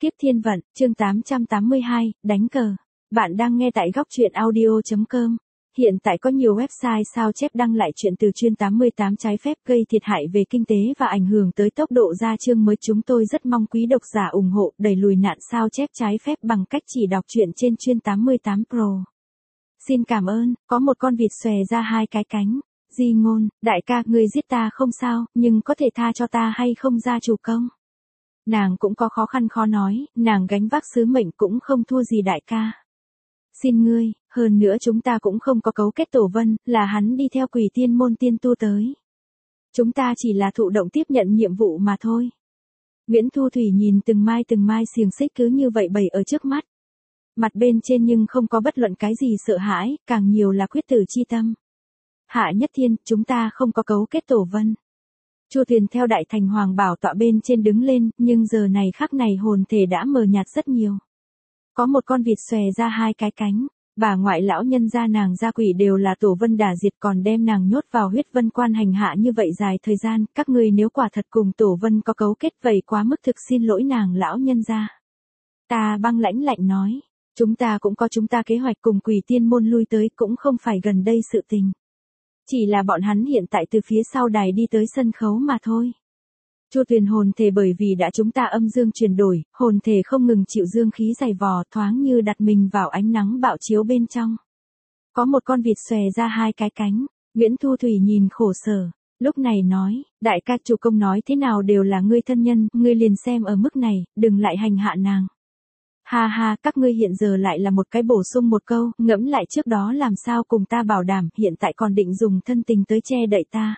Kiếp thiên vận, chương 882, đánh cờ. Bạn đang nghe tại góc truyện audio.com. Hiện tại có nhiều website sao chép đăng lại chuyện từ chuyên 88 trái phép gây thiệt hại về kinh tế và ảnh hưởng tới tốc độ ra chương mới. Chúng tôi rất mong quý độc giả ủng hộ đẩy lùi nạn sao chép trái phép bằng cách chỉ đọc truyện trên chuyên 88 Pro. Xin cảm ơn. Có một con vịt xòe ra hai cái cánh. Di ngôn, đại ca, người giết ta không sao, nhưng có thể tha cho ta hay không gia chủ công? Nàng cũng có khó khăn khó nói, nàng gánh vác sứ mệnh cũng không thua gì đại ca. Xin ngươi, hơn nữa chúng ta cũng không có cấu kết tổ vân, là hắn đi theo Quỷ Tiên môn tiên tu tới. Chúng ta chỉ là thụ động tiếp nhận nhiệm vụ mà thôi. Nguyễn Thu Thủy nhìn từng mai xiềng xích cứ như vậy bày ở trước mắt. Mặt bên trên nhưng không có bất luận cái gì sợ hãi, càng nhiều là quyết tử chi tâm. Hạ Nhất Thiên, chúng ta không có cấu kết tổ vân. Chu Tuyền theo Đại Thành Hoàng bảo tọa bên trên đứng lên, nhưng giờ này khắc này hồn thể đã mờ nhạt rất nhiều. Có một con vịt xòe ra hai cái cánh, bà ngoại lão nhân gia nàng gia quỷ đều là tổ vân đả diệt, còn đem nàng nhốt vào huyết vân quan hành hạ như vậy dài thời gian, các ngươi nếu quả thật cùng tổ vân có cấu kết vậy quá mức, thực xin lỗi nàng lão nhân gia. Ta băng lãnh lạnh nói, chúng ta cũng có chúng ta kế hoạch cùng Quỷ Tiên môn lui tới, cũng không phải gần đây sự tình. Chỉ là bọn hắn hiện tại từ phía sau đài đi tới sân khấu mà thôi. Chu Tuyền hồn thể bởi vì đã chúng ta âm dương chuyển đổi, hồn thể không ngừng chịu dương khí dày vò, thoáng như đặt mình vào ánh nắng bạo chiếu bên trong. Có một con vịt xòe ra hai cái cánh, Nguyễn Thu Thủy nhìn khổ sở, lúc này nói, đại ca, chủ công nói thế nào đều là ngươi thân nhân, ngươi liền xem ở mức này, đừng lại hành hạ nàng. Ha ha, các ngươi hiện giờ lại là một cái bổ sung một câu, ngẫm lại trước đó làm sao cùng ta bảo đảm, hiện tại còn định dùng thân tình tới che đậy ta.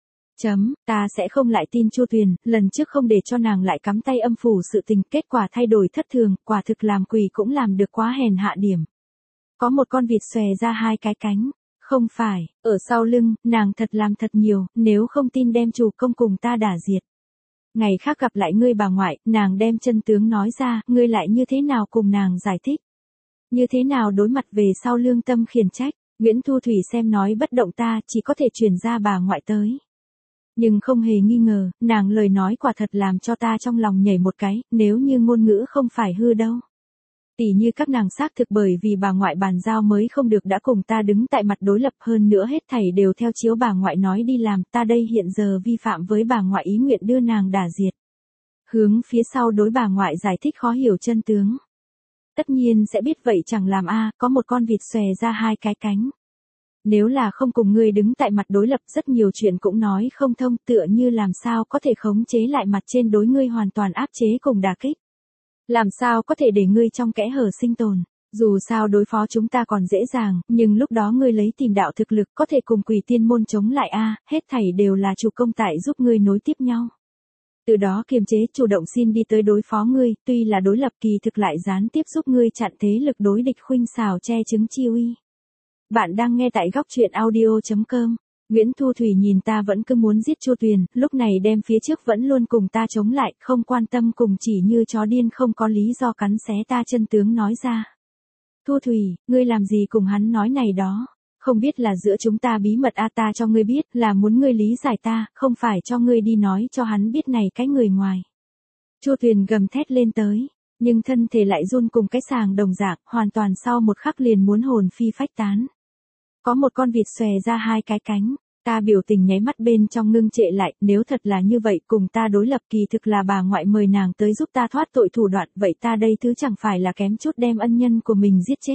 Ta sẽ không lại tin Chu Tuyền, lần trước không để cho nàng lại cắm tay âm phủ sự tình, kết quả thay đổi thất thường, quả thực làm quỷ cũng làm được quá hèn hạ điểm. Có một con vịt xòe ra hai cái cánh, không phải, ở sau lưng, nàng thật làm thật nhiều, nếu không tin đem chủ công cùng ta đả diệt. Ngày khác gặp lại ngươi bà ngoại, nàng đem chân tướng nói ra, ngươi lại như thế nào cùng nàng giải thích? Như thế nào đối mặt về sau lương tâm khiển trách? Nguyễn Thu Thủy xem nói bất động, ta chỉ có thể truyền ra bà ngoại tới. Nhưng không hề nghi ngờ, nàng lời nói quả thật làm cho ta trong lòng nhảy một cái, nếu như ngôn ngữ không phải hư đâu. Tỉ như các nàng xác thực bởi vì bà ngoại bàn giao mới không được đã cùng ta đứng tại mặt đối lập, hơn nữa hết thảy đều theo chiếu bà ngoại nói đi làm, ta đây hiện giờ vi phạm với bà ngoại ý nguyện đưa nàng đả diệt. Hướng phía sau đối bà ngoại giải thích khó hiểu chân tướng. Tất nhiên sẽ biết vậy chẳng làm có một con vịt xòe ra hai cái cánh. Nếu là không cùng ngươi đứng tại mặt đối lập, rất nhiều chuyện cũng nói không thông, tựa như làm sao có thể khống chế lại mặt trên đối ngươi hoàn toàn áp chế cùng đả kích. Làm sao có thể để ngươi trong kẽ hở sinh tồn, dù sao đối phó chúng ta còn dễ dàng, nhưng lúc đó ngươi lấy tìm đạo thực lực có thể cùng Quỷ Tiên môn chống lại hết thảy đều là chủ công tại giúp ngươi nối tiếp nhau. Từ đó kiềm chế chủ động xin đi tới đối phó ngươi, tuy là đối lập kỳ thực lại gián tiếp giúp ngươi chặn thế lực đối địch khuynh xào che chứng chi uy. Bạn đang nghe tại góc truyện audio.com. Nguyễn Thu Thủy nhìn ta vẫn cứ muốn giết Chu Tuyền, lúc này đem phía trước vẫn luôn cùng ta chống lại, không quan tâm, cùng chỉ như chó điên không có lý do cắn xé ta chân tướng nói ra. Thu Thủy, ngươi làm gì cùng hắn nói này đó? Không biết là giữa chúng ta bí mật ta cho ngươi biết, là muốn ngươi lý giải ta, không phải cho ngươi đi nói cho hắn biết này cái người ngoài. Chu Tuyền gầm thét lên tới, nhưng thân thể lại run cùng cái sàng đồng dạng, hoàn toàn sau một khắc liền muốn hồn phi phách tán. Có một con vịt xòe ra hai cái cánh, ta biểu tình nháy mắt bên trong ngưng trệ lại, nếu thật là như vậy cùng ta đối lập kỳ thực là bà ngoại mời nàng tới giúp ta thoát tội thủ đoạn, vậy ta đây thứ chẳng phải là kém chút đem ân nhân của mình giết chết.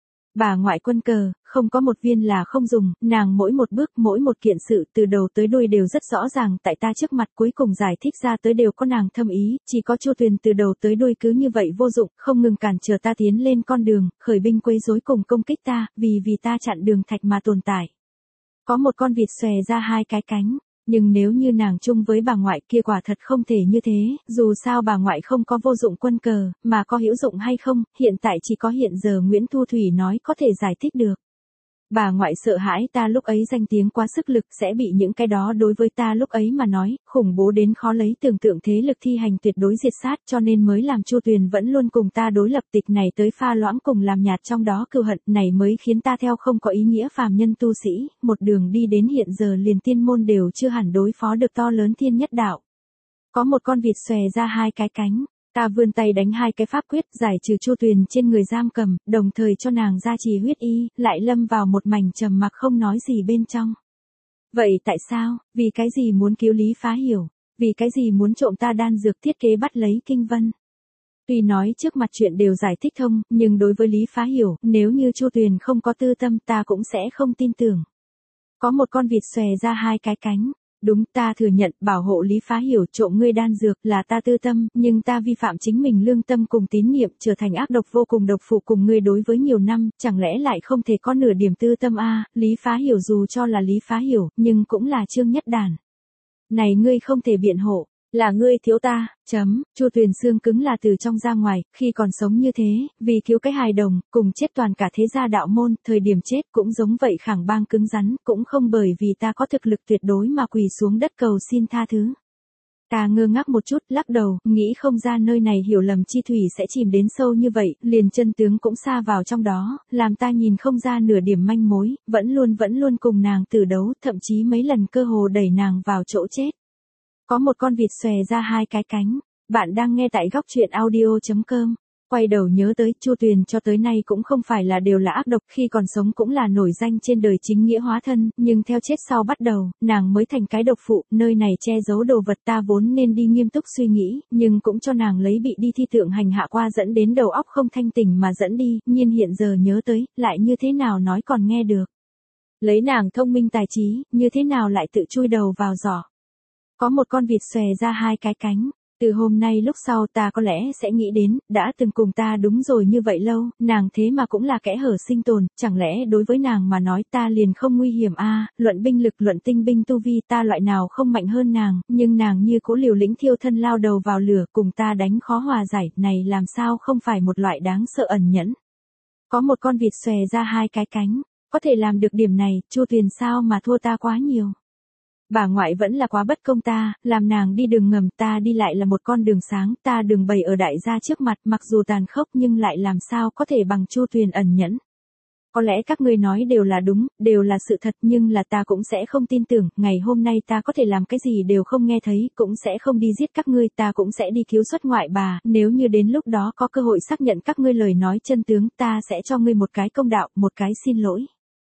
Bà ngoại quân cờ, không có một viên là không dùng, nàng mỗi một bước mỗi một kiện sự từ đầu tới đuôi đều rất rõ ràng tại ta trước mặt, cuối cùng giải thích ra tới đều có nàng thâm ý, chỉ có Chu Tuyền từ đầu tới đuôi cứ như vậy vô dụng, không ngừng cản trở ta tiến lên con đường, khởi binh quấy rối cùng công kích ta, vì ta chặn đường thạch mà tồn tại. Có một con vịt xòe ra hai cái cánh, nhưng nếu như nàng chung với bà ngoại kia quả thật không thể như thế, dù sao bà ngoại không có vô dụng quân cờ, mà có hữu dụng hay không, hiện tại chỉ có hiện giờ Nguyễn Thu Thủy nói có thể giải thích được. Bà ngoại sợ hãi ta lúc ấy danh tiếng quá sức lực sẽ bị những cái đó đối với ta lúc ấy mà nói, khủng bố đến khó lấy tưởng tượng thế lực thi hành tuyệt đối diệt sát, cho nên mới làm Chu Tuyền vẫn luôn cùng ta đối lập, tịch này tới pha loãng cùng làm nhạt trong đó cừu hận này mới khiến ta theo không có ý nghĩa phàm nhân tu sĩ, một đường đi đến hiện giờ liền tiên môn đều chưa hẳn đối phó được to lớn thiên nhất đạo. Có một con vịt xòe ra hai cái cánh, Ta vươn tay đánh 2 cái pháp quyết giải trừ Chu Tuyền trên người giam cầm, đồng thời cho nàng gia trì huyết y, lại lâm vào một mảnh trầm mặc không nói gì bên trong. Vậy tại sao, vì cái gì muốn cứu Lý Phá Hiểu, vì cái gì muốn trộm ta đan dược thiết kế bắt lấy Kinh Vân? Tuy nói trước mặt chuyện đều giải thích thông, nhưng đối với Lý Phá Hiểu, nếu như Chu Tuyền không có tư tâm ta cũng sẽ không tin tưởng. Có một con vịt xòe ra 2 cái cánh. Đúng, ta thừa nhận, bảo hộ Lý Phá Hiểu trộm ngươi đan dược là ta tư tâm, nhưng ta vi phạm chính mình lương tâm cùng tín niệm, trở thành ác độc vô cùng độc phụ cùng ngươi đối với nhiều năm, chẳng lẽ lại không thể có nửa điểm tư tâm a? Lý Phá Hiểu dù cho là Lý Phá Hiểu, nhưng cũng là Trương Nhất Đản. Này ngươi không thể biện hộ, là ngươi thiếu ta, Chu Tuyền xương cứng là từ trong ra ngoài, khi còn sống như thế, vì cứu cái hài đồng, cùng chết toàn cả thế gia đạo môn, thời điểm chết cũng giống vậy khẳng bang cứng rắn, cũng không bởi vì ta có thực lực tuyệt đối mà quỳ xuống đất cầu xin tha thứ. Ta ngơ ngác một chút, lắc đầu, nghĩ không ra nơi này hiểu lầm chi thủy sẽ chìm đến sâu như vậy, liền chân tướng cũng xa vào trong đó, làm ta nhìn không ra nửa điểm manh mối, vẫn luôn cùng nàng tử đấu, thậm chí mấy lần cơ hồ đẩy nàng vào chỗ chết. Có một con vịt xòe ra 2 cái cánh. Bạn đang nghe tại góc truyện audio.com. Quay đầu nhớ tới, Chu Tuyền cho tới nay cũng không phải là đều là ác độc, khi còn sống cũng là nổi danh trên đời chính nghĩa hóa thân, nhưng theo chết sau bắt đầu, nàng mới thành cái độc phụ, nơi này che giấu đồ vật ta vốn nên đi nghiêm túc suy nghĩ, nhưng cũng cho nàng lấy bị đi thi tượng hành hạ qua dẫn đến đầu óc không thanh tỉnh mà dẫn đi, nhiên hiện giờ nhớ tới, lại như thế nào nói còn nghe được. Lấy nàng thông minh tài trí, như thế nào lại tự chui đầu vào giỏ. Có một con vịt xòe ra 2 cái cánh. Từ hôm nay lúc sau ta có lẽ sẽ nghĩ đến, đã từng cùng ta đúng rồi như vậy lâu, nàng thế mà cũng là kẽ hở sinh tồn, chẳng lẽ đối với nàng mà nói ta liền không nguy hiểm a? Luận binh lực luận tinh binh tu vi ta loại nào không mạnh hơn nàng, nhưng nàng như cố liều lĩnh thiêu thân lao đầu vào lửa cùng ta đánh khó hòa giải, này làm sao không phải một loại đáng sợ ẩn nhẫn. Có một con vịt xòe ra 2 cái cánh, có thể làm được điểm này, Chu Tuyền sao mà thua ta quá nhiều. Bà ngoại vẫn là quá bất công ta, làm nàng đi đường ngầm ta đi lại là một con đường sáng, ta đường bày ở đại gia trước mặt mặc dù tàn khốc nhưng lại làm sao có thể bằng Chu Tuyền ẩn nhẫn. Có lẽ các ngươi nói đều là đúng, đều là sự thật nhưng là ta cũng sẽ không tin tưởng, ngày hôm nay ta có thể làm cái gì đều không nghe thấy, cũng sẽ không đi giết các ngươi, ta cũng sẽ đi cứu xuất ngoại bà, nếu như đến lúc đó có cơ hội xác nhận các ngươi lời nói chân tướng ta sẽ cho ngươi một cái công đạo, một cái xin lỗi.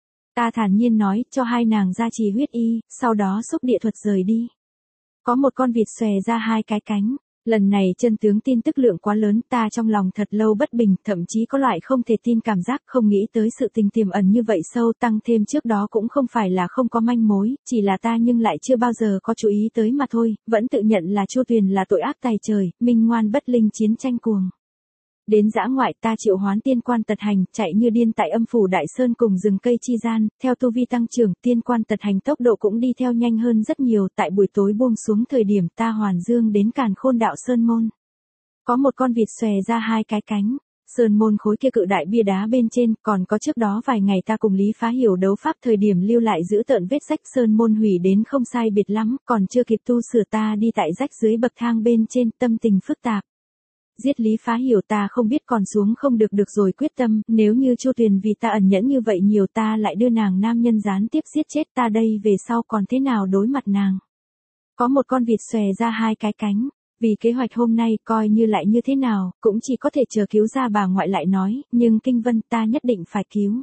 Ta thản nhiên nói, cho 2 nàng gia trì huyết y, sau đó xúc địa thuật rời đi. Có một con vịt xòe ra 2 cái cánh. Lần này chân tướng tin tức lượng quá lớn, ta trong lòng thật lâu bất bình, thậm chí có loại không thể tin cảm giác, không nghĩ tới sự tình tiềm ẩn như vậy sâu, tăng thêm trước đó cũng không phải là không có manh mối, chỉ là ta nhưng lại chưa bao giờ có chú ý tới mà thôi, vẫn tự nhận là Chu Tuyền là tội ác tày trời, minh ngoan bất linh chiến tranh cuồng. Đến dã ngoại ta triệu hoán tiên quan tật hành, chạy như điên tại âm phủ đại sơn cùng rừng cây chi gian, theo tu vi tăng trưởng, tiên quan tật hành tốc độ cũng đi theo nhanh hơn rất nhiều, tại buổi tối buông xuống thời điểm ta hoàn dương đến Càn Khôn đạo sơn môn. Có một con vịt xòe ra 2 cái cánh, sơn môn khối kia cự đại bia đá bên trên, còn có trước đó vài ngày ta cùng Lý Phá Hiểu đấu pháp thời điểm lưu lại giữ tợn vết rách sơn môn hủy đến không sai biệt lắm, còn chưa kịp tu sửa ta đi tại rách dưới bậc thang bên trên, tâm tình phức tạp. Giết Lý Phá Hiểu ta không biết còn xuống không được rồi quyết tâm, nếu như Chu Tuyền vì ta ẩn nhẫn như vậy nhiều ta lại đưa nàng nam nhân gián tiếp giết chết ta đây về sau còn thế nào đối mặt nàng. Có một con vịt xòe ra 2 cái cánh, vì kế hoạch hôm nay coi như lại như thế nào, cũng chỉ có thể chờ cứu ra bà ngoại lại nói, nhưng Kinh Vân ta nhất định phải cứu.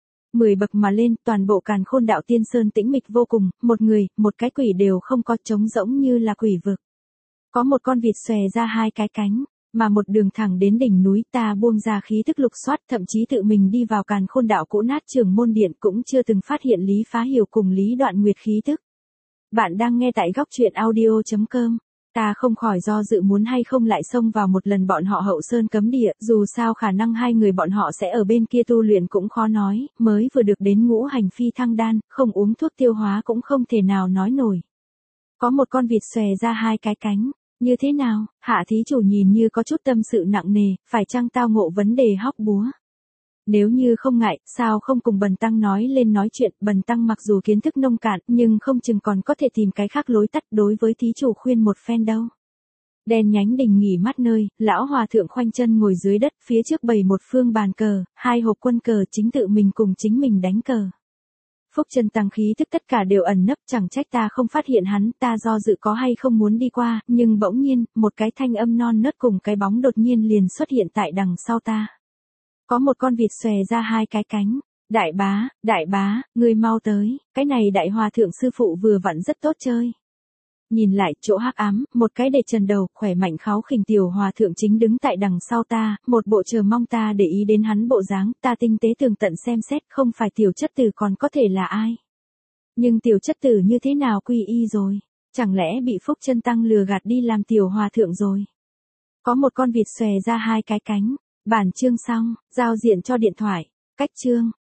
10 bậc mà lên, toàn bộ Càn Khôn đạo tiên sơn tĩnh mịch vô cùng, một người, một cái quỷ đều không có, trống rỗng như là quỷ vực. Có một con vịt xòe ra 2 cái cánh. Mà một đường thẳng đến đỉnh núi ta buông ra khí tức lục soát, thậm chí tự mình đi vào Càn Khôn đạo cũ nát Trường Môn Điện cũng chưa từng phát hiện Lý Phá Hiểu cùng Lý Đoạn Nguyệt khí tức. Bạn đang nghe tại góc truyện audio.com. Ta không khỏi do dự muốn hay không lại xông vào một lần bọn họ hậu sơn cấm địa, dù sao khả năng 2 người bọn họ sẽ ở bên kia tu luyện cũng khó nói, mới vừa được đến ngũ hành phi thăng đan, không uống thuốc tiêu hóa cũng không thể nào nói nổi. Có một con vịt xòe ra 2 cái cánh. Như thế nào, hạ thí chủ nhìn như có chút tâm sự nặng nề, phải chăng tao ngộ vấn đề hóc búa? Nếu như không ngại, sao không cùng Bần Tăng nói lên nói chuyện, Bần Tăng mặc dù kiến thức nông cạn, nhưng không chừng còn có thể tìm cái khác lối tắt đối với thí chủ khuyên một phen đâu. Đen nhánh đình nghỉ mát nơi, lão hòa thượng khoanh chân ngồi dưới đất, phía trước bày một phương bàn cờ, 2 hộp quân cờ chính tự mình cùng chính mình đánh cờ. Phúc chân tăng khí thức tất cả đều ẩn nấp, chẳng trách ta không phát hiện hắn, ta do dự có hay không muốn đi qua, nhưng bỗng nhiên, một cái thanh âm non nớt cùng cái bóng đột nhiên liền xuất hiện tại đằng sau ta. Có một con vịt xòe ra hai cái cánh. Đại bá, ngươi mau tới, cái này đại hòa thượng sư phụ vừa vặn rất tốt chơi. Nhìn lại chỗ hắc ám, một cái để trần đầu, khỏe mạnh kháu khỉnh tiểu hòa thượng chính đứng tại đằng sau ta, một bộ chờ mong ta để ý đến hắn bộ dáng, ta tinh tế tường tận xem xét, không phải tiểu chất tử còn có thể là ai. Nhưng tiểu chất tử như thế nào quy y rồi, chẳng lẽ bị Phúc chân tăng lừa gạt đi làm tiểu hòa thượng rồi. Có một con vịt xòe ra hai cái cánh, bản chương xong, giao diện cho điện thoại, cách chương.